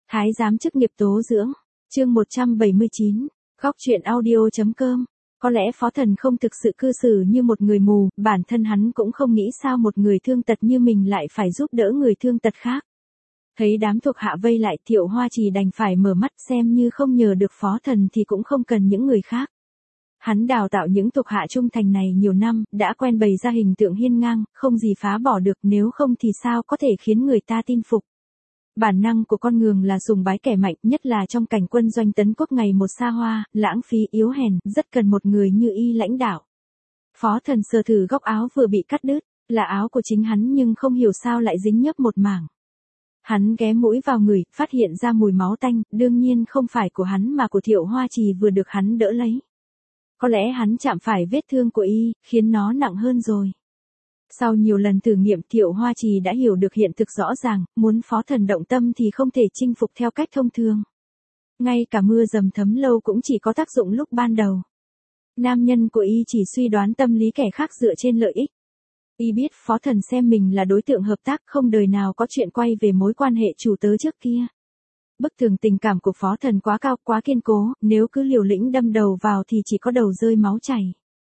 Thái giám chức nghiệp tố dưỡng, chương 179, góc truyện audio.com. Có lẽ Phó Thần không thực sự cư xử như một người mù, bản thân hắn cũng không nghĩ sao một người thương tật như mình lại phải giúp đỡ người thương tật khác. Thấy đám thuộc hạ vây lại, Thiệu Hoa Trì đành phải mở mắt, xem như không nhờ được Phó Thần thì cũng không cần những người khác. Hắn đào tạo những thuộc hạ trung thành này nhiều năm, đã quen bày ra hình tượng hiên ngang, không gì phá bỏ được, nếu không thì sao có thể khiến người ta tin phục. Bản năng của con người là sùng bái kẻ mạnh, nhất là trong cảnh quân doanh tấn quốc ngày một xa hoa, lãng phí, yếu hèn, rất cần một người như y lãnh đạo. Phó Thần sờ thử góc áo vừa bị cắt đứt, là áo của chính hắn nhưng không hiểu sao lại dính nhấp một mảng. Hắn ghé mũi vào người, phát hiện ra mùi máu tanh, đương nhiên không phải của hắn mà của Thiệu Hoa Trì vừa được hắn đỡ lấy. Có lẽ hắn chạm phải vết thương của y, khiến nó nặng hơn rồi. Sau nhiều lần thử nghiệm, Thiệu Hoa Trì đã hiểu được hiện thực rõ ràng, muốn Phó Thần động tâm thì không thể chinh phục theo cách thông thường. Ngay cả mưa dầm thấm lâu cũng chỉ có tác dụng lúc ban đầu. Nam nhân của y chỉ suy đoán tâm lý kẻ khác dựa trên lợi ích. Y biết Phó Thần xem mình là đối tượng hợp tác, không đời nào có chuyện quay về mối quan hệ chủ tớ trước kia. Bức tường tình cảm của Phó Thần quá cao, quá kiên cố, nếu cứ liều lĩnh đâm đầu vào thì chỉ có đầu rơi máu chảy.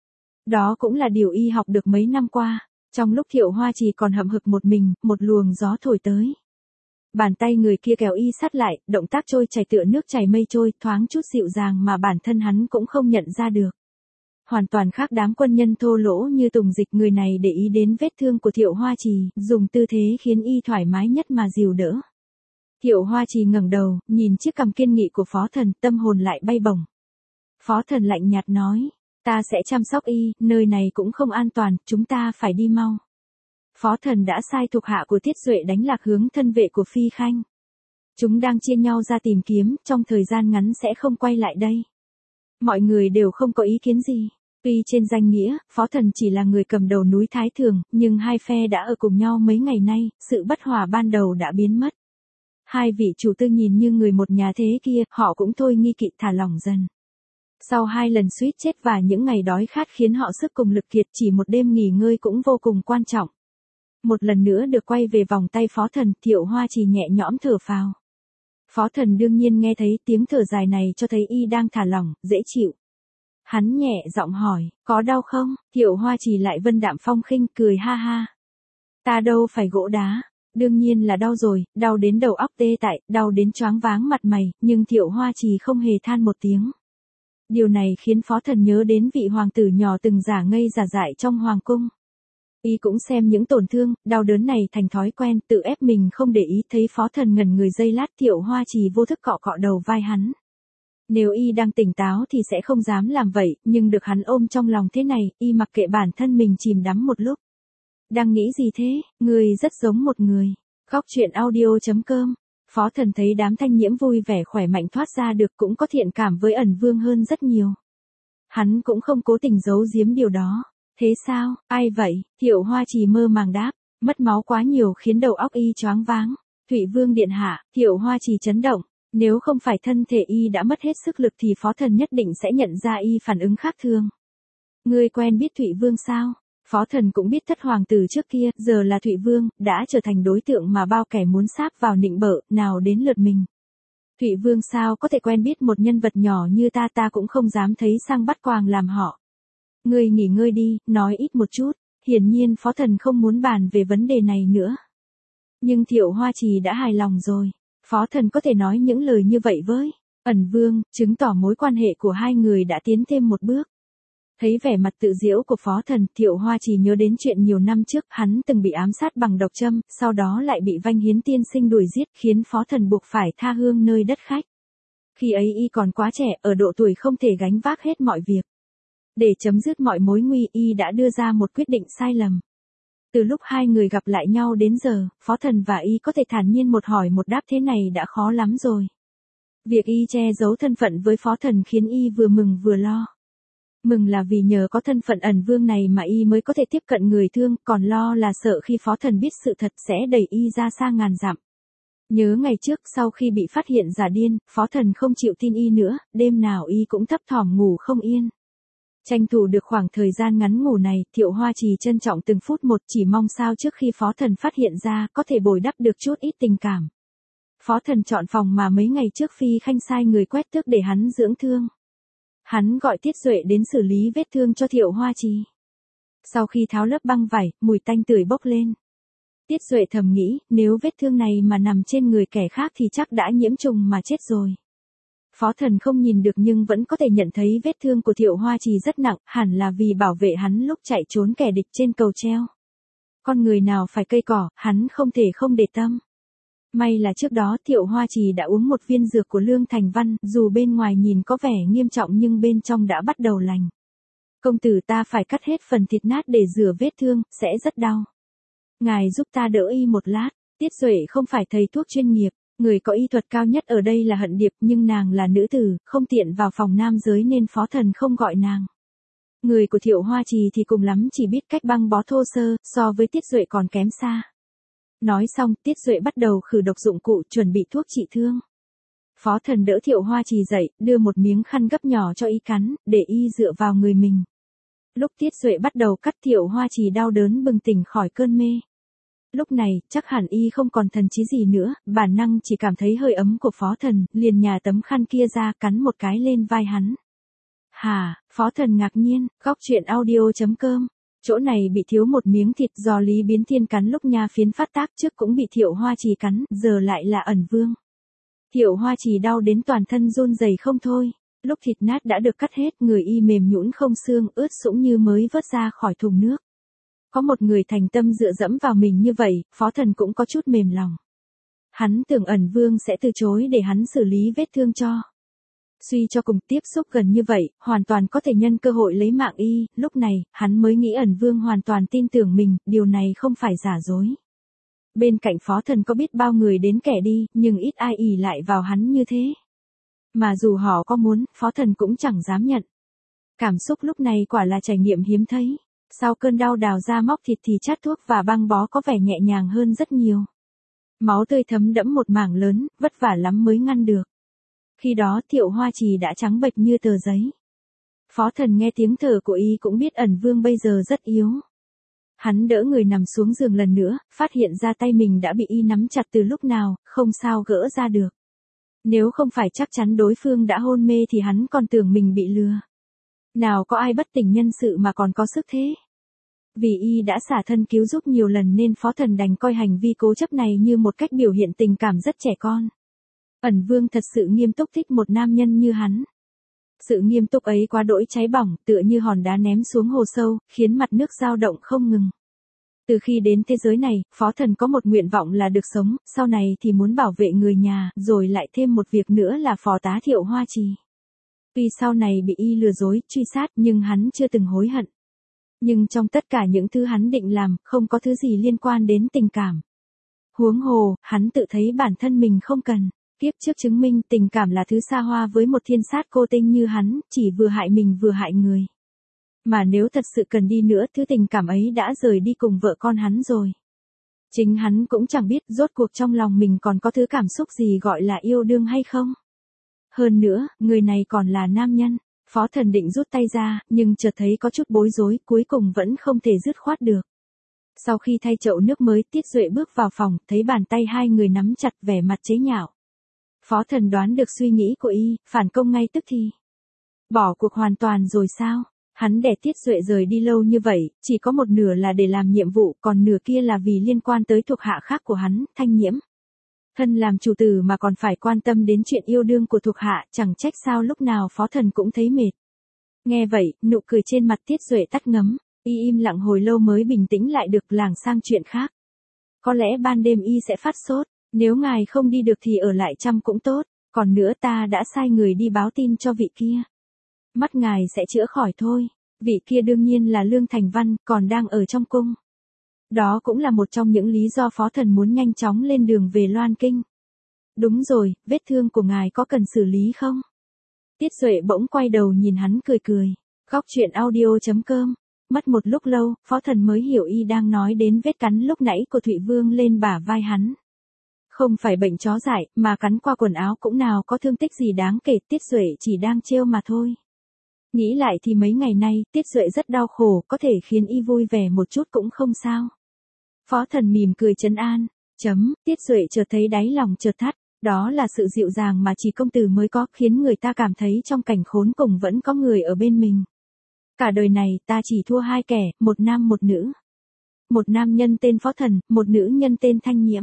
Đó cũng là điều y học được mấy năm qua. Trong lúc Thiệu Hoa Trì còn hậm hực một mình, một luồng gió thổi tới. Bàn tay người kia kéo y sát lại, động tác trôi chảy tựa nước chảy mây trôi, thoáng chút dịu dàng mà bản thân hắn cũng không nhận ra được. Hoàn toàn khác đám quân nhân thô lỗ như Tùng Dịch, người này để ý đến vết thương của Thiệu Hoa Trì, dùng tư thế khiến y thoải mái nhất mà dìu đỡ. Thiệu Hoa Trì ngẩng đầu, nhìn chiếc cằm kiên nghị của Phó Thần, tâm hồn lại bay bổng. Phó Thần lạnh nhạt nói. Ta sẽ chăm sóc y, nơi này cũng không an toàn, chúng ta phải đi mau. Phó Thần đã sai thuộc hạ của Tiết Duệ đánh lạc hướng thân vệ của Phi Khanh. Chúng đang chia nhau ra tìm kiếm, trong thời gian ngắn sẽ không quay lại đây. Mọi người đều không có ý kiến gì. Tuy trên danh nghĩa, Phó Thần chỉ là người cầm đầu núi Thái Thường, nhưng hai phe đã ở cùng nhau mấy ngày nay, sự bất hòa ban đầu đã biến mất. Hai vị chủ tư nhìn như người một nhà thế kia, họ cũng thôi nghi kỵ, thả lỏng dần. Sau hai lần suýt chết và những ngày đói khát khiến họ sức cùng lực kiệt, chỉ một đêm nghỉ ngơi cũng vô cùng quan trọng. Một lần nữa được quay về vòng tay Phó Thần, Thiệu Hoa Trì nhẹ nhõm thở phào. Phó Thần đương nhiên nghe thấy tiếng thở dài này cho thấy y đang thả lỏng, dễ chịu. Hắn nhẹ giọng hỏi, có đau không? Thiệu Hoa Trì lại vân đạm phong khinh, cười ha ha. Ta đâu phải gỗ đá. Đương nhiên là đau rồi, đau đến đầu óc tê dại, đau đến choáng váng mặt mày, nhưng Thiệu Hoa Trì không hề than một tiếng. Điều này khiến Phó Thần nhớ đến vị hoàng tử nhỏ từng giả ngây giả dại trong hoàng cung. Y cũng xem những tổn thương, đau đớn này thành thói quen, tự ép mình không để ý. Thấy Phó Thần ngẩn người giây lát, Thiệu Hoa Trì vô thức cọ cọ đầu vai hắn. Nếu y đang tỉnh táo thì sẽ không dám làm vậy, nhưng được hắn ôm trong lòng thế này, y mặc kệ bản thân mình chìm đắm một lúc. Đang nghĩ gì thế? Người rất giống một người. Góc truyện audio.com. Phó Thần thấy đám thanh nhiễm vui vẻ khỏe mạnh thoát ra được, cũng có thiện cảm với Ẩn Vương hơn rất nhiều. Hắn cũng không cố tình giấu giếm điều đó. Thế sao, ai vậy? Thiệu Hoa Trì mơ màng đáp, mất máu quá nhiều khiến đầu óc y choáng váng. Thụy Vương điện hạ. Thiệu Hoa Trì chấn động, nếu không phải thân thể y đã mất hết sức lực thì Phó Thần nhất định sẽ nhận ra y phản ứng khác thường. Ngươi quen biết Thụy Vương sao? Phó Thần cũng biết thất hoàng tử trước kia, giờ là Thụy Vương, đã trở thành đối tượng mà bao kẻ muốn sáp vào nịnh bợ, nào đến lượt mình. Thụy Vương sao có thể quen biết một nhân vật nhỏ như ta cũng không dám thấy sang bắt quàng làm họ. Ngươi nghỉ ngơi đi, nói ít một chút. Hiển nhiên Phó Thần không muốn bàn về vấn đề này nữa. Nhưng Thiệu Hoa Trì đã hài lòng rồi. Phó Thần có thể nói những lời như vậy với Ẩn Vương, chứng tỏ mối quan hệ của hai người đã tiến thêm một bước. Thấy vẻ mặt tự giễu của Phó Thần, Thiệu Hoa Trì nhớ đến chuyện nhiều năm trước, hắn từng bị ám sát bằng độc châm, sau đó lại bị Vanh Hiến tiên sinh đuổi giết, khiến Phó Thần buộc phải tha hương nơi đất khách. Khi ấy y còn quá trẻ, ở độ tuổi không thể gánh vác hết mọi việc. Để chấm dứt mọi mối nguy, y đã đưa ra một quyết định sai lầm. Từ lúc hai người gặp lại nhau đến giờ, Phó Thần và y có thể thản nhiên một hỏi một đáp thế này đã khó lắm rồi. Việc y che giấu thân phận với Phó Thần khiến y vừa mừng vừa lo. Mừng là vì nhờ có thân phận Ẩn Vương này mà y mới có thể tiếp cận người thương, còn lo là sợ khi Phó Thần biết sự thật sẽ đẩy y ra xa ngàn dặm. Nhớ ngày trước sau khi bị phát hiện giả điên, Phó Thần không chịu tin y nữa, đêm nào y cũng thấp thỏm ngủ không yên. Tranh thủ được khoảng thời gian ngắn ngủ này, Thiệu Hoa Trì trân trọng từng phút một, chỉ mong sao trước khi Phó Thần phát hiện ra có thể bồi đắp được chút ít tình cảm. Phó Thần chọn phòng mà mấy ngày trước Phi Khanh sai người quét tước để hắn dưỡng thương. Hắn gọi Tiết Duệ đến xử lý vết thương cho Thiệu Hoa Trì. Sau khi tháo lớp băng vải, mùi tanh tưởi bốc lên. Tiết Duệ thầm nghĩ, nếu vết thương này mà nằm trên người kẻ khác thì chắc đã nhiễm trùng mà chết rồi. Phó Thần không nhìn được nhưng vẫn có thể nhận thấy vết thương của Thiệu Hoa Trì rất nặng, hẳn là vì bảo vệ hắn lúc chạy trốn kẻ địch trên cầu treo. Con người nào phải cây cỏ, hắn không thể không để tâm. May là trước đó Thiệu Hoa Trì đã uống một viên dược của Lương Thành Văn, dù bên ngoài nhìn có vẻ nghiêm trọng nhưng bên trong đã bắt đầu lành. Công tử ta phải cắt hết phần thịt nát để rửa vết thương, sẽ rất đau. Ngài giúp ta đỡ y một lát. Tiết Duệ không phải thầy thuốc chuyên nghiệp, người có y thuật cao nhất ở đây là Hận Điệp, nhưng nàng là nữ tử, không tiện vào phòng nam giới nên Phó Thần không gọi nàng. Người của Thiệu Hoa Trì thì cùng lắm chỉ biết cách băng bó thô sơ, so với Tiết Duệ còn kém xa. Nói xong, Tiết Duệ bắt đầu khử độc dụng cụ, chuẩn bị thuốc trị thương. Phó Thần đỡ Thiệu Hoa Trì dậy, đưa một miếng khăn gấp nhỏ cho y cắn, để y dựa vào người mình. Lúc Tiết Duệ bắt đầu cắt, Thiệu Hoa Trì đau đớn bừng tỉnh khỏi cơn mê. Lúc này, chắc hẳn y không còn thần trí gì nữa, bản năng chỉ cảm thấy hơi ấm của Phó Thần, liền nhả tấm khăn kia ra cắn một cái lên vai hắn. Hả, Phó Thần ngạc nhiên, góc truyện audio.com. Chỗ này bị thiếu một miếng thịt do Lý Biến Thiên cắn lúc nha phiến phát tác, trước cũng bị Thiệu Hoa Trì cắn, giờ lại là Ẩn Vương. Thiệu Hoa Trì đau đến toàn thân run rẩy không thôi. Lúc thịt nát đã được cắt hết, người y mềm nhũn không xương, ướt sũng như mới vớt ra khỏi thùng nước. Có một người thành tâm dựa dẫm vào mình như vậy, Phó Thần cũng có chút mềm lòng. Hắn tưởng Ẩn Vương sẽ từ chối để hắn xử lý vết thương cho. Suy cho cùng, tiếp xúc gần như vậy, hoàn toàn có thể nhân cơ hội lấy mạng y, lúc này, hắn mới nghĩ Ẩn Vương hoàn toàn tin tưởng mình, điều này không phải giả dối. Bên cạnh Phó Thần có biết bao người đến kẻ đi, nhưng ít ai ỷ lại vào hắn như thế. Mà dù họ có muốn, Phó Thần cũng chẳng dám nhận. Cảm xúc lúc này quả là trải nghiệm hiếm thấy. Sau cơn đau đào ra móc thịt thì chát thuốc và băng bó có vẻ nhẹ nhàng hơn rất nhiều. Máu tươi thấm đẫm một mảng lớn, vất vả lắm mới ngăn được. Khi đó Thiệu Hoa Trì đã trắng bệch như tờ giấy. Phó Thần nghe tiếng thở của y cũng biết Ẩn Vương bây giờ rất yếu. Hắn đỡ người nằm xuống giường lần nữa, phát hiện ra tay mình đã bị y nắm chặt từ lúc nào, không sao gỡ ra được. Nếu không phải chắc chắn đối phương đã hôn mê thì hắn còn tưởng mình bị lừa. Nào có ai bất tỉnh nhân sự mà còn có sức thế. Vì y đã xả thân cứu giúp nhiều lần nên Phó Thần đành coi hành vi cố chấp này như một cách biểu hiện tình cảm rất trẻ con. Ẩn Vương thật sự nghiêm túc thích một nam nhân như hắn. Sự nghiêm túc ấy quá đỗi cháy bỏng, tựa như hòn đá ném xuống hồ sâu, khiến mặt nước dao động không ngừng. Từ khi đến thế giới này, Phó Thần có một nguyện vọng là được sống, sau này thì muốn bảo vệ người nhà, rồi lại thêm một việc nữa là phò tá Thiệu Hoa Trì. Tuy sau này bị y lừa dối, truy sát nhưng hắn chưa từng hối hận. Nhưng trong tất cả những thứ hắn định làm, không có thứ gì liên quan đến tình cảm. Huống hồ, hắn tự thấy bản thân mình không cần. Kiếp trước chứng minh tình cảm là thứ xa hoa với một thiên sát cô tinh như hắn, chỉ vừa hại mình vừa hại người. Mà nếu thật sự cần đi nữa, thứ tình cảm ấy đã rời đi cùng vợ con hắn rồi. Chính hắn cũng chẳng biết rốt cuộc trong lòng mình còn có thứ cảm xúc gì gọi là yêu đương hay không. Hơn nữa, người này còn là nam nhân. Phó Thần định rút tay ra, nhưng chợt thấy có chút bối rối, cuối cùng vẫn không thể dứt khoát được. Sau khi thay chậu nước mới, Tiết Duệ bước vào phòng, thấy bàn tay hai người nắm chặt, vẻ mặt chế nhạo. Phó Thần đoán được suy nghĩ của y, phản công ngay tức thì. Bỏ cuộc hoàn toàn rồi sao? Hắn để Tiết Duệ rời đi lâu như vậy, chỉ có một nửa là để làm nhiệm vụ, còn nửa kia là vì liên quan tới thuộc hạ khác của hắn, Thanh Nhiễm. Thân làm chủ tử mà còn phải quan tâm đến chuyện yêu đương của thuộc hạ, chẳng trách sao lúc nào Phó Thần cũng thấy mệt. Nghe vậy, nụ cười trên mặt Tiết Duệ tắt ngấm, y im lặng hồi lâu mới bình tĩnh lại được, lảng sang chuyện khác. Có lẽ ban đêm y sẽ phát sốt, nếu ngài không đi được thì ở lại chăm cũng tốt, còn nữa ta đã sai người đi báo tin cho vị kia. Mắt ngài sẽ chữa khỏi thôi, vị kia đương nhiên là Lương Thành Văn, còn đang ở trong cung. Đó cũng là một trong những lý do Phó Thần muốn nhanh chóng lên đường về Loan Kinh. Đúng rồi, vết thương của ngài có cần xử lý không? Tiết Duệ bỗng quay đầu nhìn hắn cười cười. Góc truyện audio.com. Mất một lúc lâu, Phó Thần mới hiểu y đang nói đến vết cắn lúc nãy của Thụy Vương lên bả vai hắn. Không phải bệnh chó dại, mà cắn qua quần áo cũng nào có thương tích gì đáng kể, Tiết Duệ chỉ đang trêu mà thôi. Nghĩ lại thì mấy ngày nay, Tiết Duệ rất đau khổ, có thể khiến y vui vẻ một chút cũng không sao. Phó Thần mỉm cười trấn an. Tiết Duệ chợt thấy đáy lòng chợt thắt, Đó là sự dịu dàng mà chỉ công tử mới có, khiến người ta cảm thấy trong cảnh khốn cùng vẫn có người ở bên mình. Cả đời này ta chỉ thua hai kẻ, một nam một nữ. Một nam nhân tên Phó Thần, một nữ nhân tên Thanh Nhiễm.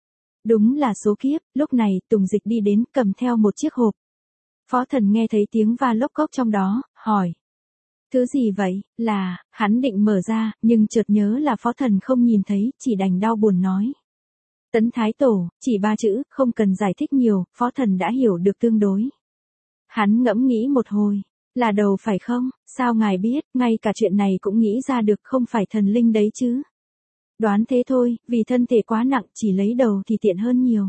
Đúng là số kiếp. Lúc này Tùng Dịch đi đến, cầm theo một chiếc hộp. Phó Thần nghe thấy tiếng va lốc cốc trong đó, hỏi. Thứ gì vậy? Hắn định mở ra, nhưng chợt nhớ là Phó Thần không nhìn thấy, chỉ đành đau buồn nói. Tấn Thái Tổ, chỉ 3 chữ, không cần giải thích nhiều, Phó Thần đã hiểu được tương đối. Hắn ngẫm nghĩ một hồi. Là đầu phải không? Sao ngài biết, ngay cả chuyện này cũng nghĩ ra được, không phải thần linh đấy chứ? Đoán thế thôi, vì thân thể quá nặng, chỉ lấy đầu thì tiện hơn nhiều.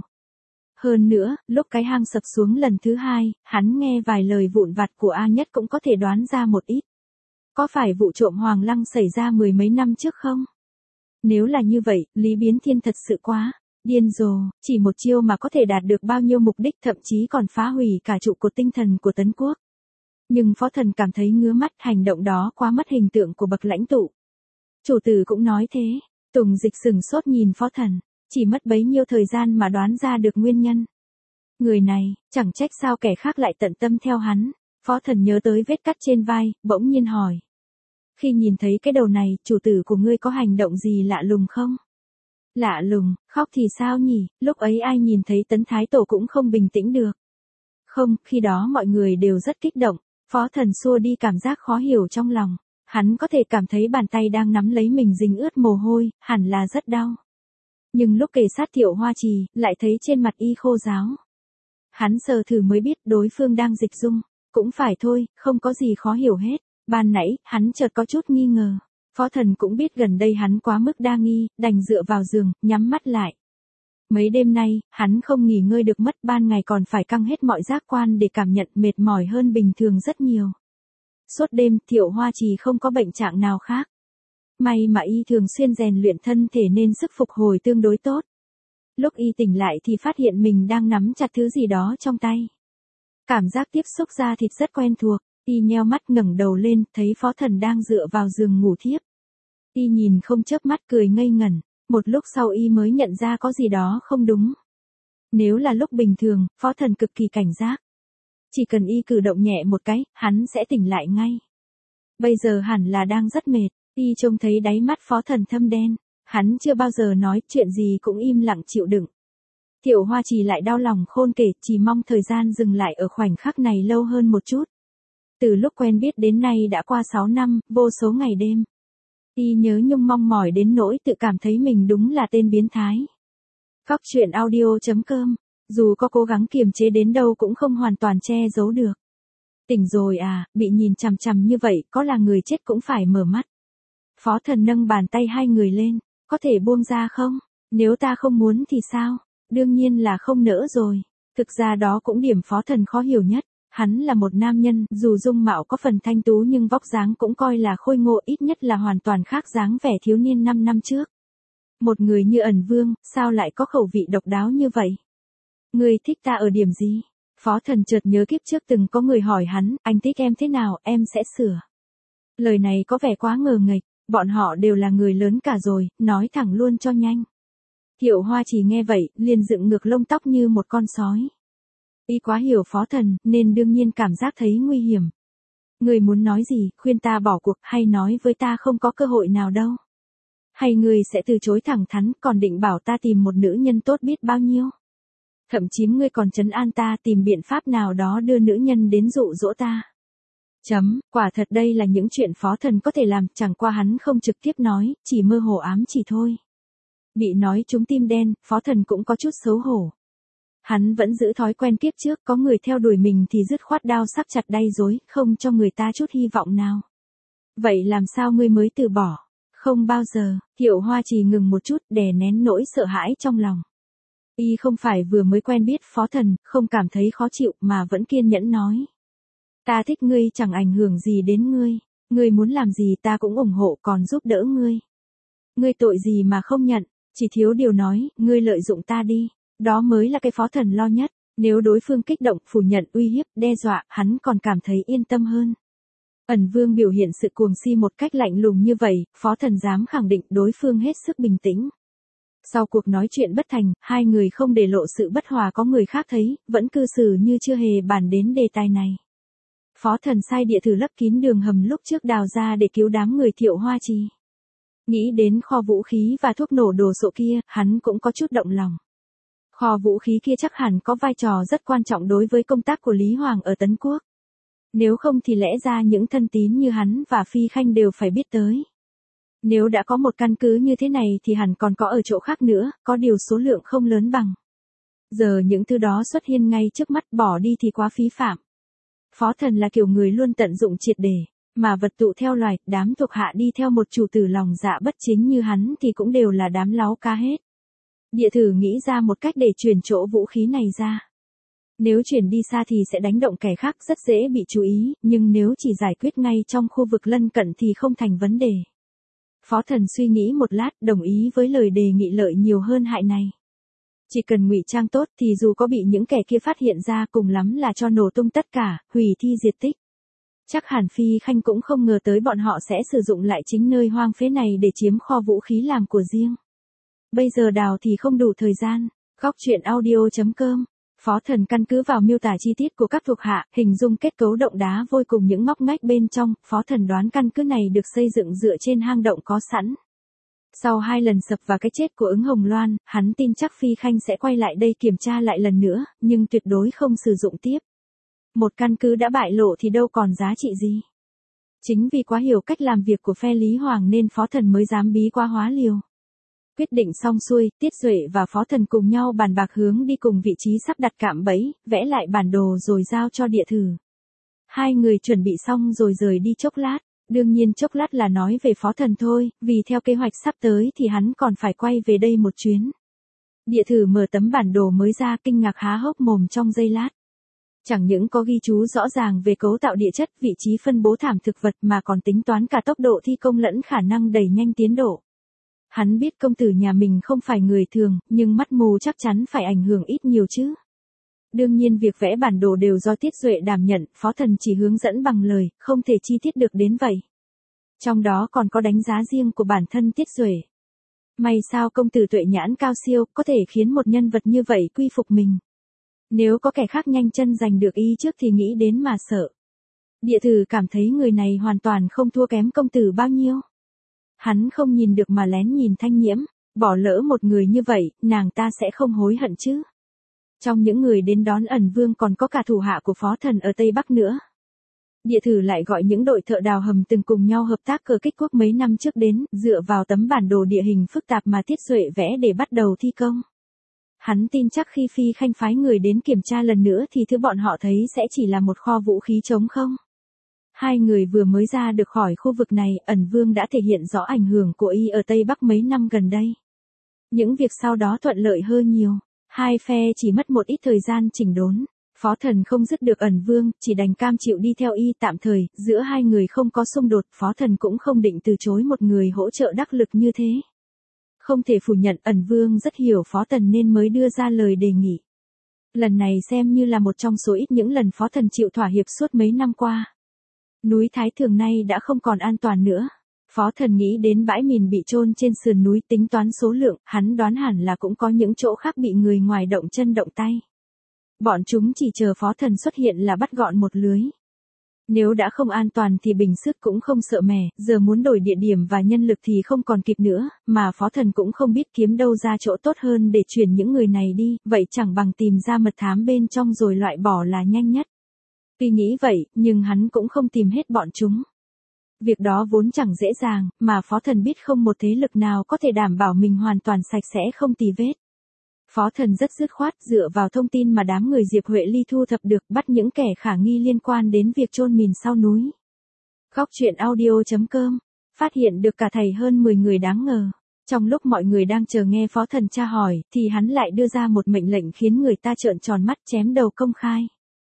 Hơn nữa, lúc cái hang sập xuống lần thứ 2, hắn nghe vài lời vụn vặt của A Nhất cũng có thể đoán ra một ít. Có phải vụ trộm Hoàng Lăng xảy ra 10 mấy năm trước không? Nếu là như vậy, Lý Biến Thiên thật sự quá điên rồ, chỉ một chiêu mà có thể đạt được bao nhiêu mục đích, thậm chí còn phá hủy cả trụ cột tinh thần của Tấn Quốc. Nhưng Phó Thần cảm thấy ngứa mắt, hành động đó quá mất hình tượng của bậc lãnh tụ. Chủ tử cũng nói thế. Tùng Dịch sửng sốt nhìn Phó Thần, chỉ mất bấy nhiêu thời gian mà đoán ra được nguyên nhân. Người này, chẳng trách sao kẻ khác lại tận tâm theo hắn. Phó Thần nhớ tới vết cắt trên vai, bỗng nhiên hỏi. Khi nhìn thấy cái đầu này, chủ tử của ngươi có hành động gì lạ lùng không? Lạ lùng, khóc thì sao nhỉ, lúc ấy ai nhìn thấy Tấn Thái Tổ cũng không bình tĩnh được. Không, khi đó mọi người đều rất kích động. Phó Thần xua đi cảm giác khó hiểu trong lòng. Hắn có thể cảm thấy bàn tay đang nắm lấy mình dính ướt mồ hôi, hẳn là rất đau. Nhưng lúc kề sát Thiệu Hoa Trì, lại thấy trên mặt y khô ráo. Hắn sờ thử mới biết đối phương đang dịch dung. Cũng phải thôi, không có gì khó hiểu hết. Ban nãy, hắn chợt có chút nghi ngờ. Phó Thần cũng biết gần đây hắn quá mức đa nghi, đành dựa vào giường, nhắm mắt lại. Mấy đêm nay, hắn không nghỉ ngơi được mất, ban ngày còn phải căng hết mọi giác quan để cảm nhận, mệt mỏi hơn bình thường rất nhiều. Suốt đêm, Thiệu Hoa Trì không có bệnh trạng nào khác. May mà y thường xuyên rèn luyện thân thể nên sức phục hồi tương đối tốt. Lúc y tỉnh lại thì phát hiện mình đang nắm chặt thứ gì đó trong tay. Cảm giác tiếp xúc da thịt rất quen thuộc, y nheo mắt ngẩng đầu lên, thấy Phó Thần đang dựa vào giường ngủ thiếp. Y nhìn không chớp mắt cười ngây ngẩn, một lúc sau y mới nhận ra có gì đó không đúng. Nếu là lúc bình thường, Phó Thần cực kỳ cảnh giác. Chỉ cần y cử động nhẹ một cái, hắn sẽ tỉnh lại ngay. Bây giờ hẳn là đang rất mệt, y trông thấy đáy mắt Phó Thần thâm đen. Hắn chưa bao giờ nói chuyện gì cũng im lặng chịu đựng. Thiệu Hoa Trì lại đau lòng khôn kể, chỉ mong thời gian dừng lại ở khoảnh khắc này lâu hơn một chút. Từ lúc quen biết đến nay đã qua 6 năm, vô số ngày đêm. Y nhớ nhung mong mỏi đến nỗi tự cảm thấy mình đúng là tên biến thái. Khóc chuyện audio.com, dù có cố gắng kiềm chế đến đâu cũng không hoàn toàn che giấu được. Tỉnh rồi à, bị nhìn chằm chằm như vậy, có là người chết cũng phải mở mắt. Phó Thần nâng bàn tay hai người lên, có thể buông ra không? Nếu ta không muốn thì sao? Đương nhiên là không nỡ rồi. Thực ra đó cũng điểm Phó Thần khó hiểu nhất. Hắn là một nam nhân, dù dung mạo có phần thanh tú nhưng vóc dáng cũng coi là khôi ngô, ít nhất là hoàn toàn khác dáng vẻ thiếu niên 5 năm trước. Một người như Ẩn Vương, sao lại có khẩu vị độc đáo như vậy? Ngươi thích ta ở điểm gì? Phó Thần chợt nhớ kiếp trước từng có người hỏi hắn, anh thích em thế nào, em sẽ sửa. Lời này có vẻ quá ngờ nghệch, bọn họ đều là người lớn cả rồi, nói thẳng luôn cho nhanh. Thiệu Hoa Trì nghe vậy, liền dựng ngược lông tóc như một con sói. Y quá hiểu Phó Thần, nên đương nhiên cảm giác thấy nguy hiểm. Ngươi muốn nói gì, khuyên ta bỏ cuộc, hay nói với ta không có cơ hội nào đâu? Hay ngươi sẽ từ chối thẳng thắn, còn định bảo ta tìm một nữ nhân tốt biết bao nhiêu? Thậm chí ngươi còn trấn an ta tìm biện pháp nào đó đưa nữ nhân đến dụ dỗ ta. Quả thật đây là những chuyện Phó Thần có thể làm, chẳng qua hắn không trực tiếp nói, chỉ mơ hồ ám chỉ thôi. Bị nói trúng tim đen, Phó Thần cũng có chút xấu hổ. Hắn vẫn giữ thói quen kiếp trước, có người theo đuổi mình thì dứt khoát đao sắc chặt đay dối, không cho người ta chút hy vọng nào. Vậy làm sao ngươi mới từ bỏ? Không bao giờ. Thiệu Hoa Trì ngừng một chút, đè nén nỗi sợ hãi trong lòng. Y không phải vừa mới quen biết Phó Thần, không cảm thấy khó chịu mà vẫn kiên nhẫn nói. Ta thích ngươi chẳng ảnh hưởng gì đến ngươi. Ngươi muốn làm gì ta cũng ủng hộ, còn giúp đỡ ngươi. Ngươi tội gì mà không nhận, chỉ thiếu điều nói, ngươi lợi dụng ta đi. Đó mới là cái Phó Thần lo nhất. Nếu đối phương kích động, phủ nhận, uy hiếp, đe dọa, hắn còn cảm thấy yên tâm hơn. Ẩn Vương biểu hiện sự cuồng si một cách lạnh lùng như vậy, Phó Thần dám khẳng định đối phương hết sức bình tĩnh. Sau cuộc nói chuyện bất thành, hai người không để lộ sự bất hòa có người khác thấy, vẫn cư xử như chưa hề bàn đến đề tài này. Phó Thần sai địa thử lấp kín đường hầm lúc trước đào ra để cứu đám người Thiệu Hoa Trì. Nghĩ đến kho vũ khí và thuốc nổ đồ sộ kia, hắn cũng có chút động lòng. Kho vũ khí kia chắc hẳn có vai trò rất quan trọng đối với công tác của Lý Hoàng ở Tấn Quốc. Nếu không thì lẽ ra những thân tín như hắn và Phi Khanh đều phải biết tới. Nếu đã có một căn cứ như thế này thì hẳn còn có ở chỗ khác nữa, có điều số lượng không lớn bằng. Giờ những thứ đó xuất hiện ngay trước mắt, bỏ đi thì quá phí phạm. Phó Thần là kiểu người luôn tận dụng triệt để, mà vật tụ theo loài, đám thuộc hạ đi theo một chủ tử lòng dạ bất chính như hắn thì cũng đều là đám láo cá hết. Địa thử nghĩ ra một cách để chuyển chỗ vũ khí này ra. Nếu chuyển đi xa thì sẽ đánh động kẻ khác, rất dễ bị chú ý, nhưng nếu chỉ giải quyết ngay trong khu vực lân cận thì không thành vấn đề. Phó Thần suy nghĩ một lát, đồng ý với lời đề nghị lợi nhiều hơn hại này. Chỉ cần ngụy trang tốt thì dù có bị những kẻ kia phát hiện ra, cùng lắm là cho nổ tung tất cả, hủy thi diệt tích. Chắc hẳn Phi Khanh cũng không ngờ tới bọn họ sẽ sử dụng lại chính nơi hoang phế này để chiếm kho vũ khí làm của riêng. Bây giờ đào thì không đủ thời gian. Góc truyện audio.com. Phó Thần căn cứ vào miêu tả chi tiết của các thuộc hạ, hình dung kết cấu động đá vôi cùng những ngóc ngách bên trong, Phó Thần đoán căn cứ này được xây dựng dựa trên hang động có sẵn. Sau 2 lần sập và cái chết của Ứng Hồng Loan, hắn tin chắc Phi Khanh sẽ quay lại đây kiểm tra lại lần nữa, nhưng tuyệt đối không sử dụng tiếp. Một căn cứ đã bại lộ thì đâu còn giá trị gì. Chính vì quá hiểu cách làm việc của phe Lý Hoàng nên Phó Thần mới dám bí quá hóa liều. Quyết định xong xuôi, Tiết Duệ và Phó Thần cùng nhau bàn bạc hướng đi cùng vị trí sắp đặt cạm bẫy, vẽ lại bản đồ rồi giao cho địa thử. Hai người chuẩn bị xong rồi rời đi chốc lát. Đương nhiên chốc lát là nói về Phó Thần thôi, vì theo kế hoạch sắp tới thì hắn còn phải quay về đây một chuyến. Địa thử mở tấm bản đồ mới ra, kinh ngạc há hốc mồm trong giây lát. Chẳng những có ghi chú rõ ràng về cấu tạo địa chất, vị trí phân bố thảm thực vật mà còn tính toán cả tốc độ thi công lẫn khả năng đẩy nhanh tiến độ. Hắn biết công tử nhà mình không phải người thường, nhưng mắt mù chắc chắn phải ảnh hưởng ít nhiều chứ. Đương nhiên việc vẽ bản đồ đều do Tiết Duệ đảm nhận, Phó Thần chỉ hướng dẫn bằng lời, không thể chi tiết được đến vậy. Trong đó còn có đánh giá riêng của bản thân Tiết Duệ. May sao công tử tuệ nhãn cao siêu, có thể khiến một nhân vật như vậy quy phục mình. Nếu có kẻ khác nhanh chân giành được ý trước thì nghĩ đến mà sợ. Địa thử cảm thấy người này hoàn toàn không thua kém công tử bao nhiêu. Hắn không nhìn được mà lén nhìn Thanh Nhiễm, bỏ lỡ một người như vậy, nàng ta sẽ không hối hận chứ. Trong những người đến đón Ẩn Vương còn có cả thủ hạ của Phó Thần ở Tây Bắc nữa. Địa thử lại gọi những đội thợ đào hầm từng cùng nhau hợp tác cờ kích quốc mấy năm trước đến, dựa vào tấm bản đồ địa hình phức tạp mà Tiết Duệ vẽ để bắt đầu thi công. Hắn tin chắc khi Phi Khanh phái người đến kiểm tra lần nữa thì thứ bọn họ thấy sẽ chỉ là một kho vũ khí trống không. Hai người vừa mới ra được khỏi khu vực này, Ẩn Vương đã thể hiện rõ ảnh hưởng của y ở Tây Bắc mấy năm gần đây. Những việc sau đó thuận lợi hơn nhiều. Hai phe chỉ mất một ít thời gian chỉnh đốn. Phó Thần không dứt được Ẩn Vương, chỉ đành cam chịu đi theo y tạm thời, giữa hai người không có xung đột, Phó Thần cũng không định từ chối một người hỗ trợ đắc lực như thế. Không thể phủ nhận Ẩn Vương rất hiểu Phó Thần nên mới đưa ra lời đề nghị. Lần này xem như là một trong số ít những lần Phó Thần chịu thỏa hiệp suốt mấy năm qua. Núi Thái Thường nay đã không còn an toàn nữa. Phó Thần nghĩ đến bãi mìn bị chôn trên sườn núi, tính toán số lượng, hắn đoán hẳn là cũng có những chỗ khác bị người ngoài động chân động tay. Bọn chúng chỉ chờ Phó Thần xuất hiện là bắt gọn một lưới. Nếu đã không an toàn thì bình sức cũng không sợ mẻ, giờ muốn đổi địa điểm và nhân lực thì không còn kịp nữa, mà Phó Thần cũng không biết kiếm đâu ra chỗ tốt hơn để chuyển những người này đi, vậy chẳng bằng tìm ra mật thám bên trong rồi loại bỏ là nhanh nhất. Tuy nghĩ vậy, nhưng hắn cũng không tìm hết bọn chúng. Việc đó vốn chẳng dễ dàng, mà Phó Thần biết không một thế lực nào có thể đảm bảo mình hoàn toàn sạch sẽ không tì vết. Phó Thần rất dứt khoát dựa vào thông tin mà đám người Diệp Huệ Ly thu thập được, bắt những kẻ khả nghi liên quan đến việc chôn mìn sau núi. Góc truyện audio.com, phát hiện được cả thầy hơn 10 người đáng ngờ. Trong lúc mọi người đang chờ nghe Phó Thần tra hỏi, thì hắn lại đưa ra một mệnh lệnh khiến người ta trợn tròn mắt, chém đầu công khai.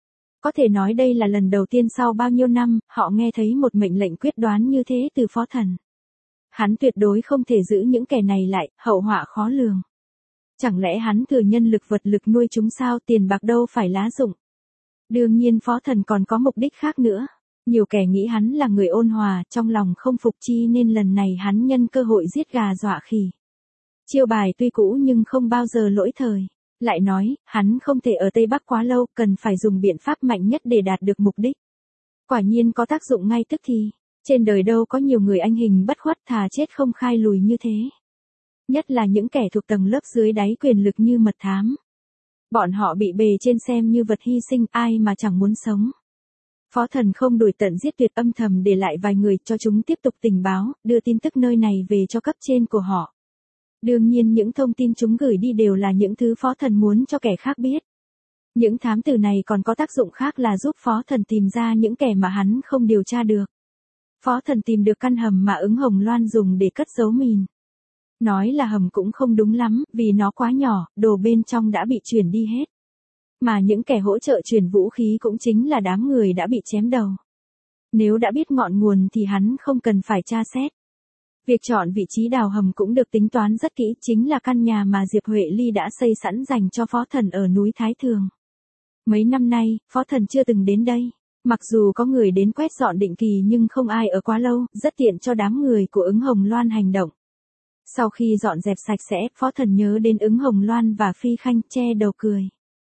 Có thể nói đây là lần đầu tiên sau bao nhiêu năm, họ nghe thấy một mệnh lệnh quyết đoán như thế từ Phó Thần. Hắn tuyệt đối không thể giữ những kẻ này lại, hậu họa khó lường. Chẳng lẽ hắn thừa nhân lực vật lực nuôi chúng sao, tiền bạc đâu phải lá dụng. Đương nhiên Phó Thần còn có mục đích khác nữa. Nhiều kẻ nghĩ hắn là người ôn hòa, trong lòng không phục chi nên lần này hắn nhân cơ hội giết gà dọa khỉ. Chiêu bài tuy cũ nhưng không bao giờ lỗi thời. Lại nói, hắn không thể ở Tây Bắc quá lâu, cần phải dùng biện pháp mạnh nhất để đạt được mục đích. Quả nhiên có tác dụng ngay tức thì. Trên đời đâu có nhiều người anh hình bất khuất thà chết không khai lùi như thế. Nhất là những kẻ thuộc tầng lớp dưới đáy quyền lực như mật thám. Bọn họ bị bề trên xem như vật hy sinh, ai mà chẳng muốn sống. Phó Thần không đuổi tận giết tuyệt, âm thầm để lại vài người cho chúng tiếp tục tình báo, đưa tin tức nơi này về cho cấp trên của họ. Đương nhiên những thông tin chúng gửi đi đều là những thứ Phó Thần muốn cho kẻ khác biết. Những thám tử này còn có tác dụng khác là giúp Phó Thần tìm ra những kẻ mà hắn không điều tra được. Phó Thần tìm được căn hầm mà Ứng Hồng Loan dùng để cất giấu mìn. Nói là hầm cũng không đúng lắm, vì nó quá nhỏ, đồ bên trong đã bị chuyển đi hết. Mà những kẻ hỗ trợ chuyển vũ khí cũng chính là đám người đã bị chém đầu. Nếu đã biết ngọn nguồn thì hắn không cần phải tra xét. Việc chọn vị trí đào hầm cũng được tính toán rất kỹ, chính là căn nhà mà Diệp Huệ Ly đã xây sẵn dành cho Phó Thần ở núi Thái Thường. Mấy năm nay, Phó Thần chưa từng đến đây. Mặc dù có người đến quét dọn định kỳ nhưng không ai ở quá lâu, rất tiện cho đám người của Ứng Hồng Loan hành động. Sau khi dọn dẹp sạch sẽ, Phó Thần nhớ đến Ứng Hồng Loan và Phi Khanh, che đầu cười.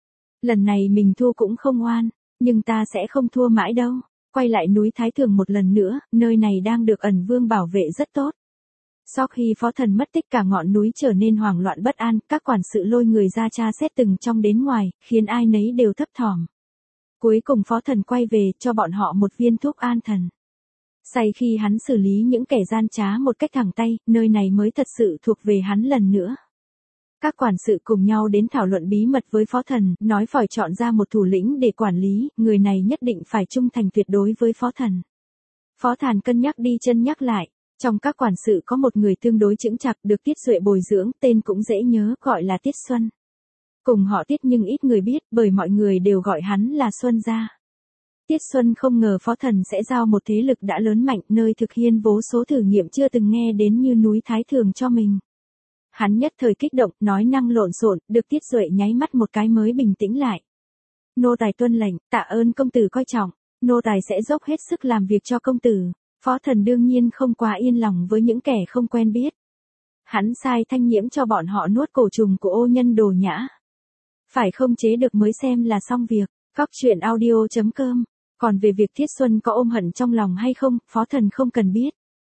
Lần này mình thua cũng không oan, nhưng ta sẽ không thua mãi đâu. Quay lại núi Thái Thường một lần nữa, nơi này đang được Ẩn Vương bảo vệ rất tốt. Sau khi Phó Thần mất tích cả ngọn núi trở nên hoảng loạn bất an, các quản sự lôi người ra tra xét từng trong đến ngoài, khiến ai nấy đều thấp thỏm. Cuối cùng Phó Thần quay về cho bọn họ một viên thuốc an thần. Say khi hắn xử lý những kẻ gian trá một cách thẳng tay, nơi này mới thật sự thuộc về hắn lần nữa. Các quản sự cùng nhau đến thảo luận bí mật với Phó Thần, nói phải chọn ra một thủ lĩnh để quản lý, người này nhất định phải trung thành tuyệt đối với Phó Thần. Phó Thần cân nhắc đi chân nhắc lại, trong các quản sự có một người tương đối chững chạc được Tiết Duệ bồi dưỡng, tên cũng dễ nhớ, gọi là Tiết Xuân. Cùng họ Tiết nhưng ít người biết, bởi mọi người đều gọi hắn là Xuân gia. Tiết Xuân không ngờ Phó Thần sẽ giao một thế lực đã lớn mạnh, nơi thực hiện vô số thử nghiệm chưa từng nghe đến như núi Thái Thường cho mình. Hắn nhất thời kích động, nói năng lộn xộn, được Tiết Duệ nháy mắt một cái mới bình tĩnh lại. Nô tài tuân lệnh, tạ ơn công tử coi trọng, nô tài sẽ dốc hết sức làm việc cho công tử. Phó Thần đương nhiên không quá yên lòng với những kẻ không quen biết. Hắn sai Thanh Nhiễm cho bọn họ nuốt cổ trùng của ô nhân Đồ Nhã. Phải không chế được mới xem là xong việc. Góc truyện audio.com. Còn về việc Thiết Xuân có ôm hận trong lòng hay không, Phó Thần không cần biết.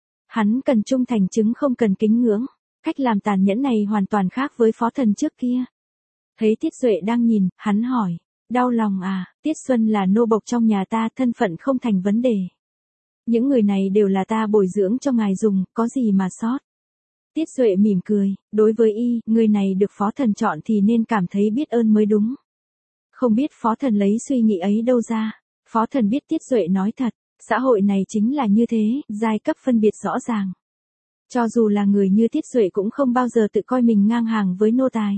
Hắn cần trung thành chứng không cần kính ngưỡng. Cách làm tàn nhẫn này hoàn toàn khác với Phó Thần trước kia. Thấy Tiết Duệ đang nhìn, hắn hỏi. Đau lòng à, Tiết Xuân là nô bộc trong nhà ta, thân phận không thành vấn đề. Những người này đều là ta bồi dưỡng cho ngài dùng, có gì mà sót. Tiết Duệ mỉm cười, đối với y, người này được Phó Thần chọn thì nên cảm thấy biết ơn mới đúng. Không biết Phó Thần lấy suy nghĩ ấy đâu ra. Phó Thần biết Tiết Duệ nói thật, xã hội này chính là như thế, giai cấp phân biệt rõ ràng. Cho dù là người như Tiết Duệ cũng không bao giờ tự coi mình ngang hàng với nô tài.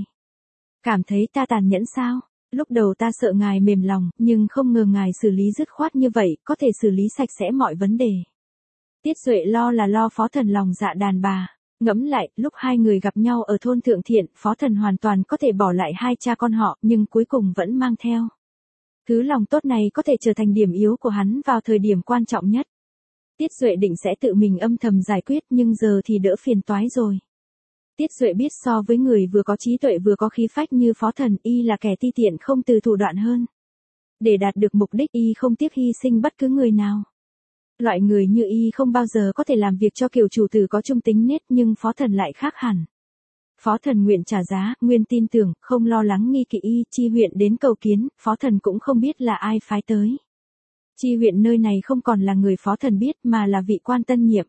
Cảm thấy ta tàn nhẫn sao? Lúc đầu ta sợ ngài mềm lòng, nhưng không ngờ ngài xử lý dứt khoát như vậy, có thể xử lý sạch sẽ mọi vấn đề. Tiết Duệ lo là lo Phó Thần lòng dạ đàn bà. Ngẫm lại, lúc hai người gặp nhau ở thôn Thượng Thiện, Phó Thần hoàn toàn có thể bỏ lại hai cha con họ, nhưng cuối cùng vẫn mang theo. Thứ lòng tốt này có thể trở thành điểm yếu của hắn vào thời điểm quan trọng nhất. Tiết Duệ định sẽ tự mình âm thầm giải quyết, nhưng giờ thì đỡ phiền toái rồi. Tiết Duệ biết so với người vừa có trí tuệ vừa có khí phách như Phó Thần, y là kẻ ti tiện không từ thủ đoạn hơn. Để đạt được mục đích y không tiếc hy sinh bất cứ người nào. Loại người như y không bao giờ có thể làm việc cho kiểu chủ tử có trung tính nết, nhưng Phó Thần lại khác hẳn. Phó Thần nguyện trả giá, nguyên tin tưởng, không lo lắng nghi kỵ y, Chi huyện đến cầu kiến, Phó Thần cũng không biết là ai phái tới. Chi huyện nơi này không còn là người Phó Thần biết mà là vị quan tân nhiệm.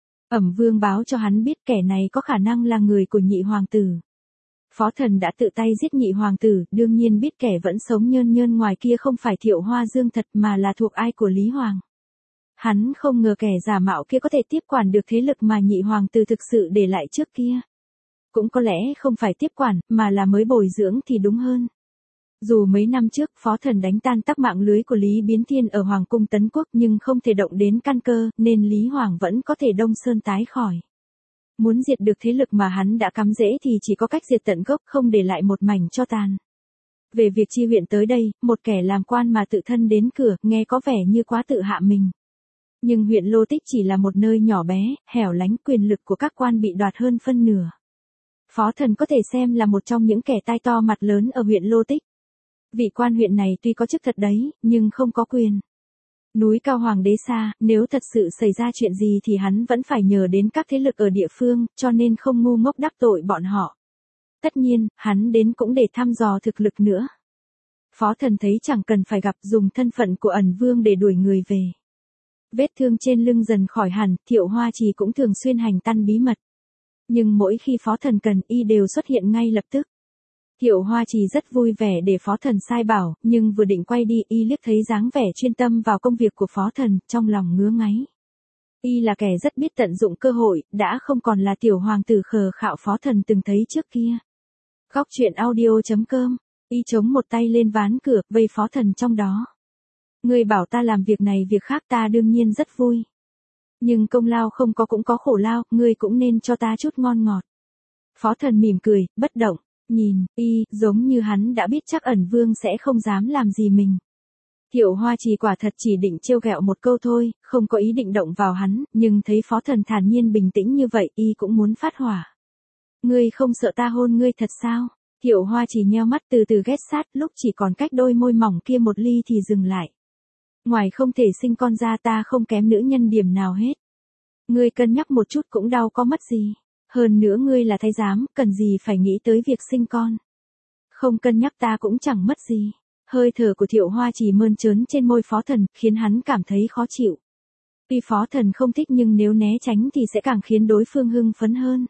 Ẩm Vương báo cho hắn biết kẻ này có khả năng là người của nhị hoàng tử. Phó Thần đã tự tay giết nhị hoàng tử, đương nhiên biết kẻ vẫn sống nhơn nhơn ngoài kia không phải Thiệu Hoa Dương thật mà là thuộc ai của Lý Hoàng. Hắn không ngờ kẻ giả mạo kia có thể tiếp quản được thế lực mà nhị hoàng tử thực sự để lại trước kia. Cũng có lẽ không phải tiếp quản, mà là mới bồi dưỡng thì đúng hơn. Dù mấy năm trước Phó Thần đánh tan tắc mạng lưới của Lý Biến Thiên ở Hoàng cung Tấn Quốc nhưng không thể động đến căn cơ, nên Lý Hoàng vẫn có thể đông sơn tái khỏi. Muốn diệt được thế lực mà hắn đã cắm rễ thì chỉ có cách diệt tận gốc, không để lại một mảnh cho tàn. Về việc Chi huyện tới đây, một kẻ làm quan mà tự thân đến cửa, nghe có vẻ như quá tự hạ mình. Nhưng huyện Lô Tích chỉ là một nơi nhỏ bé, hẻo lánh, quyền lực của các quan bị đoạt hơn phân nửa. Phó Thần có thể xem là một trong những kẻ tai to mặt lớn ở huyện Lô Tích. Vị quan huyện này tuy có chức thật đấy, nhưng không có quyền. Núi cao hoàng đế xa, nếu thật sự xảy ra chuyện gì thì hắn vẫn phải nhờ đến các thế lực ở địa phương, cho nên không ngu ngốc đắc tội bọn họ. Tất nhiên, hắn đến cũng để thăm dò thực lực nữa. Phó Thần thấy chẳng cần phải gặp, dùng thân phận của ẩn vương để đuổi người về. Vết thương trên lưng dần khỏi hẳn, Thiệu Hoa Trì cũng thường xuyên hành tăn bí mật. Nhưng mỗi khi Phó Thần cần, y đều xuất hiện ngay lập tức. Thiệu Hoa Trì rất vui vẻ để Phó Thần sai bảo, nhưng vừa định quay đi, y liếc thấy dáng vẻ chuyên tâm vào công việc của Phó Thần, trong lòng ngứa ngáy. Y là kẻ rất biết tận dụng cơ hội, đã không còn là tiểu hoàng tử khờ khạo Phó Thần từng thấy trước kia. Góc truyện audio.com, y chống một tay lên ván cửa, vây Phó Thần trong đó. Ngươi bảo ta làm việc này việc khác, ta đương nhiên rất vui. Nhưng công lao không có cũng có khổ lao, ngươi cũng nên cho ta chút ngon ngọt. Phó Thần mỉm cười, bất động, nhìn, y, giống như hắn đã biết chắc ẩn vương sẽ không dám làm gì mình. Thiệu Hoa Trì quả thật chỉ định trêu ghẹo một câu thôi, không có ý định động vào hắn, nhưng thấy Phó Thần thản nhiên bình tĩnh như vậy, y cũng muốn phát hỏa. Ngươi không sợ ta hôn ngươi thật sao? Thiệu Hoa Trì nheo mắt từ từ ghét sát, lúc chỉ còn cách đôi môi mỏng kia một ly thì dừng lại. Ngoài không thể sinh con ra, ta không kém nữ nhân điểm nào hết. Ngươi cân nhắc một chút cũng đau có mất gì. Hơn nữa ngươi là thái giám, cần gì phải nghĩ tới việc sinh con. Không cân nhắc ta cũng chẳng mất gì. Hơi thở của Thiệu Hoa Trì mơn trớn trên môi Phó Thần, khiến hắn cảm thấy khó chịu. Tuy Phó Thần không thích nhưng nếu né tránh thì sẽ càng khiến đối phương hưng phấn hơn.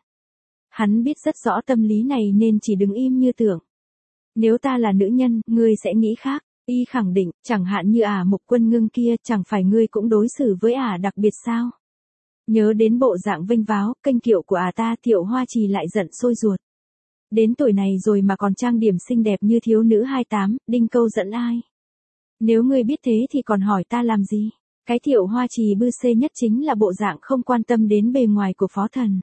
Hắn biết rất rõ tâm lý này nên chỉ đứng im như tưởng. Nếu ta là nữ nhân, ngươi sẽ nghĩ khác. Y khẳng định, chẳng hạn như Mục Quân Ngưng kia, chẳng phải ngươi cũng đối xử với đặc biệt sao? Nhớ đến bộ dạng vênh váo, kênh kiệu của ta, Thiệu Hoa Trì lại giận sôi ruột. Đến tuổi này rồi mà còn trang điểm xinh đẹp như thiếu nữ 28, đinh câu dẫn ai? Nếu ngươi biết thế thì còn hỏi ta làm gì? Cái Thiệu Hoa Trì bư xê nhất chính là bộ dạng không quan tâm đến bề ngoài của Phó Thần.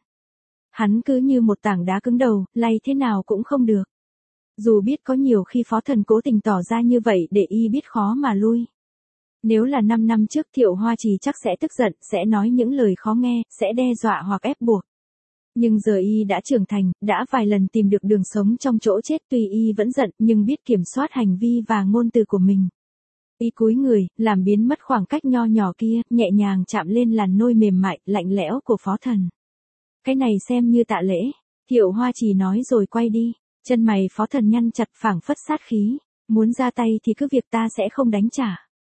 Hắn cứ như một tảng đá cứng đầu, lay thế nào cũng không được. Dù biết có nhiều khi Phó Thần cố tình tỏ ra như vậy để y biết khó mà lui. Nếu là 5 năm trước Thiệu Hoa Trì chắc sẽ tức giận, sẽ nói những lời khó nghe, sẽ đe dọa hoặc ép buộc. Nhưng giờ y đã trưởng thành, đã vài lần tìm được đường sống trong chỗ chết, tuy y vẫn giận nhưng biết kiểm soát hành vi và ngôn từ của mình. Y cúi người, làm biến mất khoảng cách nho nhỏ kia, nhẹ nhàng chạm lên làn nôi mềm mại, lạnh lẽo của Phó Thần. Cái này xem như tạ lễ. Thiệu Hoa Trì nói rồi quay đi. Chân mày Phó Thần nhăn chặt, phảng phất sát khí. Muốn ra tay thì cứ việc, ta sẽ không đánh trả.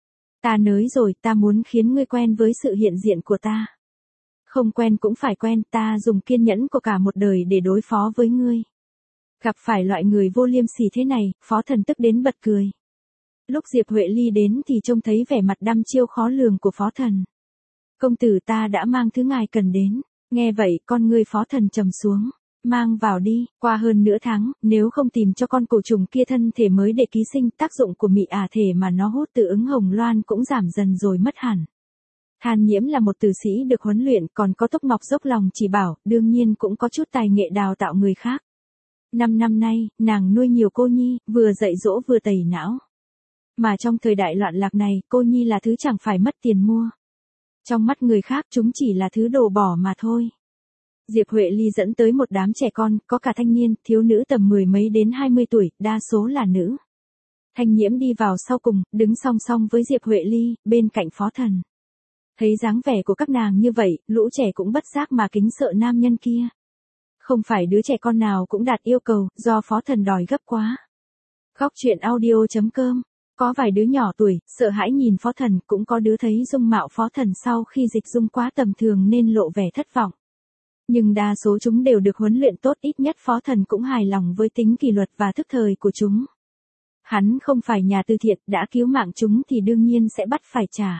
Ta nới rồi, ta muốn khiến ngươi quen với sự hiện diện của ta. Không quen cũng phải quen, ta dùng kiên nhẫn của cả một đời để đối phó với ngươi. Gặp phải loại người vô liêm sỉ thế này, Phó Thần tức đến bật cười. Lúc Diệp Huệ Ly đến thì trông thấy vẻ mặt đăm chiêu khó lường của Phó Thần. Công tử, ta đã mang thứ ngài cần đến. Nghe vậy, con ngươi Phó Thần trầm xuống. Mang vào đi, qua hơn nửa tháng, nếu không tìm cho con cổ trùng kia thân thể mới để ký sinh, tác dụng của mị thể mà nó hút từ ứng hồng loan cũng giảm dần rồi mất hẳn. Than Nhiễm là một tử sĩ được huấn luyện, còn có Tốc Ngọc dốc lòng chỉ bảo, đương nhiên cũng có chút tài nghệ đào tạo người khác. 5 năm nay, nàng nuôi nhiều cô nhi, vừa dạy dỗ vừa tẩy não. Mà trong thời đại loạn lạc này, cô nhi là thứ chẳng phải mất tiền mua. Trong mắt người khác chúng chỉ là thứ đồ bỏ mà thôi. Diệp Huệ Ly dẫn tới một đám trẻ con, có cả thanh niên, thiếu nữ tầm 10 mấy đến 20 tuổi, đa số là nữ. Thanh Nhiễm đi vào sau cùng, đứng song song với Diệp Huệ Ly, bên cạnh Phó Thần. Thấy dáng vẻ của các nàng như vậy, lũ trẻ cũng bất giác mà kính sợ nam nhân kia. Không phải đứa trẻ con nào cũng đạt yêu cầu, do Phó Thần đòi gấp quá. Góc truyện audio.com, có vài đứa nhỏ tuổi, sợ hãi nhìn Phó Thần, cũng có đứa thấy dung mạo Phó Thần sau khi dịch dung quá tầm thường nên lộ vẻ thất vọng. Nhưng đa số chúng đều được huấn luyện tốt, ít nhất Phó Thần cũng hài lòng với tính kỷ luật và thức thời của chúng. Hắn không phải nhà từ thiện, đã cứu mạng chúng thì đương nhiên sẽ bắt phải trả.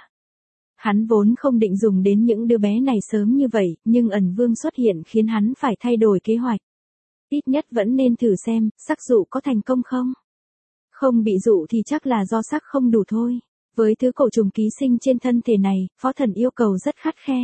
Hắn vốn không định dùng đến những đứa bé này sớm như vậy, nhưng ẩn vương xuất hiện khiến hắn phải thay đổi kế hoạch. Ít nhất vẫn nên thử xem, sắc dụ có thành công không? Không bị dụ thì chắc là do sắc không đủ thôi. Với thứ cổ trùng ký sinh trên thân thể này, Phó Thần yêu cầu rất khắt khe.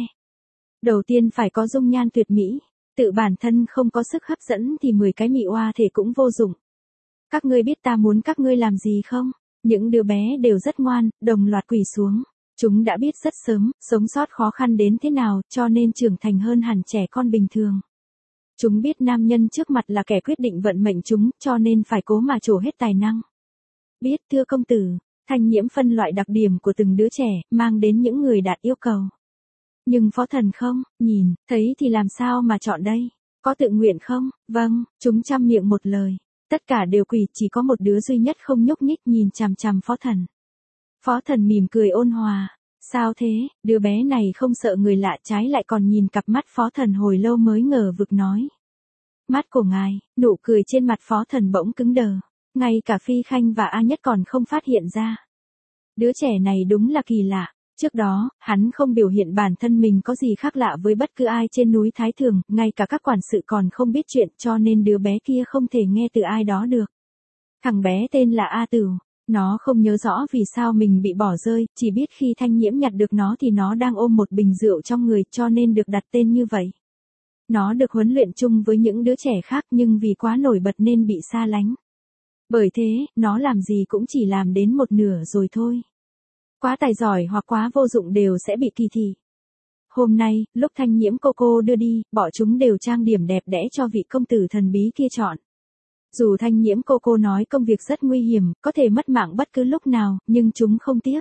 Đầu tiên phải có dung nhan tuyệt mỹ, tự bản thân không có sức hấp dẫn thì 10 cái mị oa thể cũng vô dụng. Các ngươi biết ta muốn các ngươi làm gì không? Những đứa bé đều rất ngoan, đồng loạt quỳ xuống. Chúng đã biết rất sớm, sống sót khó khăn đến thế nào, cho nên trưởng thành hơn hẳn trẻ con bình thường. Chúng biết nam nhân trước mặt là kẻ quyết định vận mệnh chúng, cho nên phải cố mà trổ hết tài năng. Biết thưa công tử, Thanh Nhiễm phân loại đặc điểm của từng đứa trẻ, mang đến những người đạt yêu cầu. Nhưng Phó Thần không, nhìn, thấy thì làm sao mà chọn đây? Có tự nguyện không? Vâng, chúng chăm miệng một lời. Tất cả đều quỳ, chỉ có một đứa duy nhất không nhúc nhích nhìn chằm chằm Phó Thần. Phó Thần mỉm cười ôn hòa. Sao thế, đứa bé này không sợ người lạ, trái lại còn nhìn cặp mắt Phó Thần hồi lâu mới ngờ vực nói. Mắt của ngài, nụ cười trên mặt Phó Thần bỗng cứng đờ. Ngay cả Phi Khanh và A Nhất còn không phát hiện ra. Đứa trẻ này đúng là kỳ lạ. Trước đó, hắn không biểu hiện bản thân mình có gì khác lạ với bất cứ ai trên núi Thái Thường, ngay cả các quản sự còn không biết chuyện, cho nên đứa bé kia không thể nghe từ ai đó được. Thằng bé tên là A Tửu, nó không nhớ rõ vì sao mình bị bỏ rơi, chỉ biết khi Thanh Nhiễm nhặt được nó thì nó đang ôm một bình rượu trong người, cho nên được đặt tên như vậy. Nó được huấn luyện chung với những đứa trẻ khác nhưng vì quá nổi bật nên bị xa lánh. Bởi thế, nó làm gì cũng chỉ làm đến một nửa rồi thôi. Quá tài giỏi hoặc quá vô dụng đều sẽ bị kỳ thị. Hôm nay, lúc Thanh Nhiễm cô đưa đi, bọn chúng đều trang điểm đẹp đẽ cho vị công tử thần bí kia chọn. Dù Thanh Nhiễm cô nói công việc rất nguy hiểm, có thể mất mạng bất cứ lúc nào, nhưng chúng không tiếc.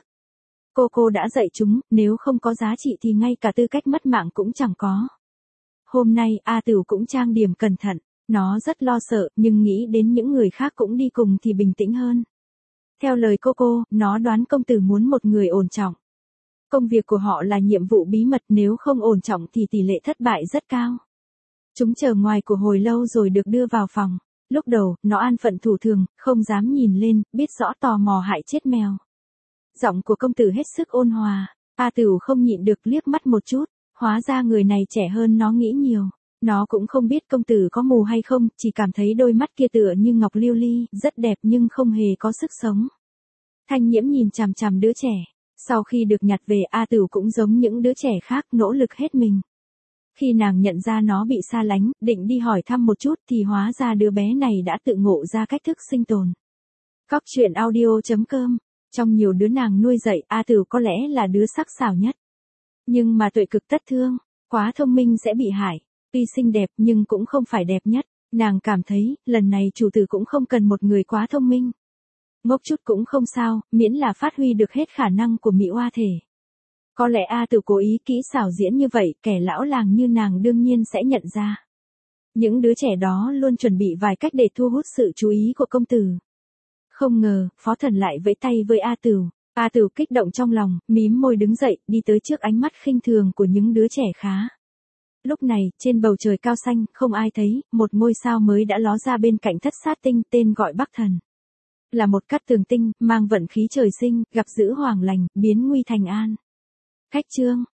Cô đã dạy chúng, nếu không có giá trị thì ngay cả tư cách mất mạng cũng chẳng có. Hôm nay, A Tửu cũng trang điểm cẩn thận, nó rất lo sợ, nhưng nghĩ đến những người khác cũng đi cùng thì bình tĩnh hơn. Theo lời cô, nó đoán công tử muốn một người ổn trọng. Công việc của họ là nhiệm vụ bí mật, nếu không ổn trọng thì tỷ lệ thất bại rất cao. Chúng chờ ngoài của hồi lâu rồi được đưa vào phòng. Lúc đầu, nó an phận thủ thường, không dám nhìn lên, biết rõ tò mò hại chết mèo. Giọng của công tử hết sức ôn hòa, A Tửu không nhịn được liếc mắt một chút, hóa ra người này trẻ hơn nó nghĩ nhiều. Nó cũng không biết công tử có mù hay không, chỉ cảm thấy đôi mắt kia tựa như ngọc lưu ly, rất đẹp nhưng không hề có sức sống. Thanh Nhiễm nhìn chằm chằm đứa trẻ. Sau khi được nhặt về, A Tửu cũng giống những đứa trẻ khác, nỗ lực hết mình. Khi nàng nhận ra nó bị xa lánh, định đi hỏi thăm một chút thì hóa ra đứa bé này đã tự ngộ ra cách thức sinh tồn. Cóc truyện audio.com. Trong nhiều đứa nàng nuôi dạy, A Tửu có lẽ là đứa sắc sảo nhất. Nhưng mà tuệ cực tất thương, quá thông minh sẽ bị hại. Tuy xinh đẹp nhưng cũng không phải đẹp nhất. Nàng cảm thấy, lần này chủ tử cũng không cần một người quá thông minh. Ngốc chút cũng không sao, miễn là phát huy được hết khả năng của mỹ oa thể. Có lẽ A Tửu cố ý kỹ xảo diễn như vậy, kẻ lão làng như nàng đương nhiên sẽ nhận ra. Những đứa trẻ đó luôn chuẩn bị vài cách để thu hút sự chú ý của công tử. Không ngờ, Phó Thần lại vẫy tay với A Tửu. A Tửu kích động trong lòng, mím môi đứng dậy, đi tới trước ánh mắt khinh thường của những đứa trẻ khá. Lúc này, trên bầu trời cao xanh, không ai thấy, một ngôi sao mới đã ló ra bên cạnh Thất Sát Tinh, tên gọi Bắc Thần. Là một cát tường tinh, mang vận khí trời sinh, gặp dữ hoàng lành, biến nguy thành an. Khách chương.